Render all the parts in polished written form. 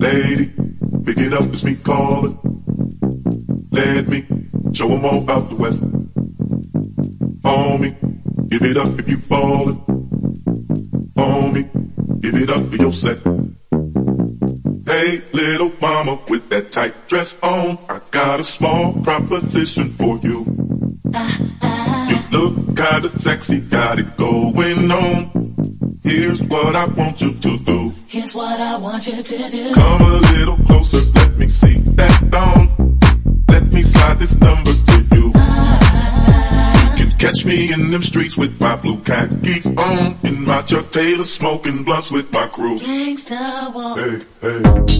Lady, pick it up, it's me calling. Let me show 'em all about the West. Homie, give it up if you ballin'. Homie, give it up for your set. Hey, little mama with that tight dress on, I got a small proposition for you. You look kinda sexy, got it going on. Here's what I want you to do. Here's what I want you to do. Come a little closer, let me see that thong. Let me slide this number to you. You can catch me in them streets with my blue khakis on, in my Chuck Taylor smoking blunts with my crew. Gangsta walk. Hey, hey.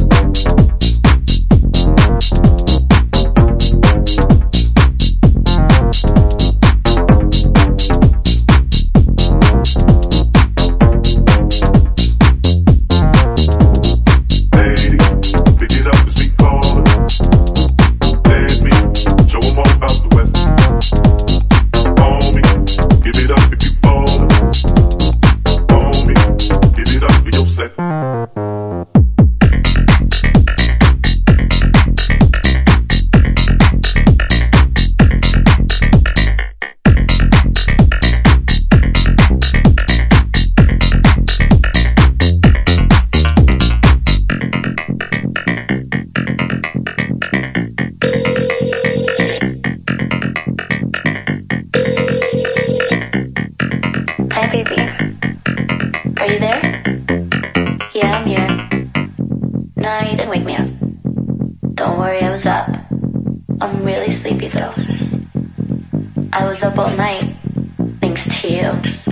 Hi, baby. Are you there? Yeah, I'm here. No, you didn't wake me up. Don't worry, I was up. I'm really sleepy, though. I was up all night, thanks to you.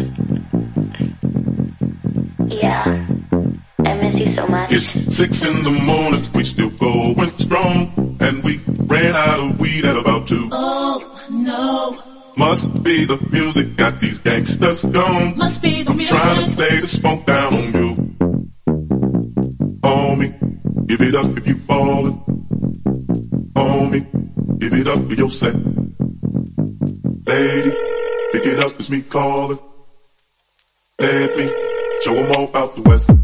Yeah, I miss you so much. It's 6 in the morning, we still going strong, and we ran out of weed at about 2. Oh, no. Must be the music, got these gangsters gone. Must be the I'm music. trying to lay the smoke down on you. Homie, give it up if you ballin'. Homie, give it up for your set. Lady, pick it up, it's me calling. Let me show 'em all about the West.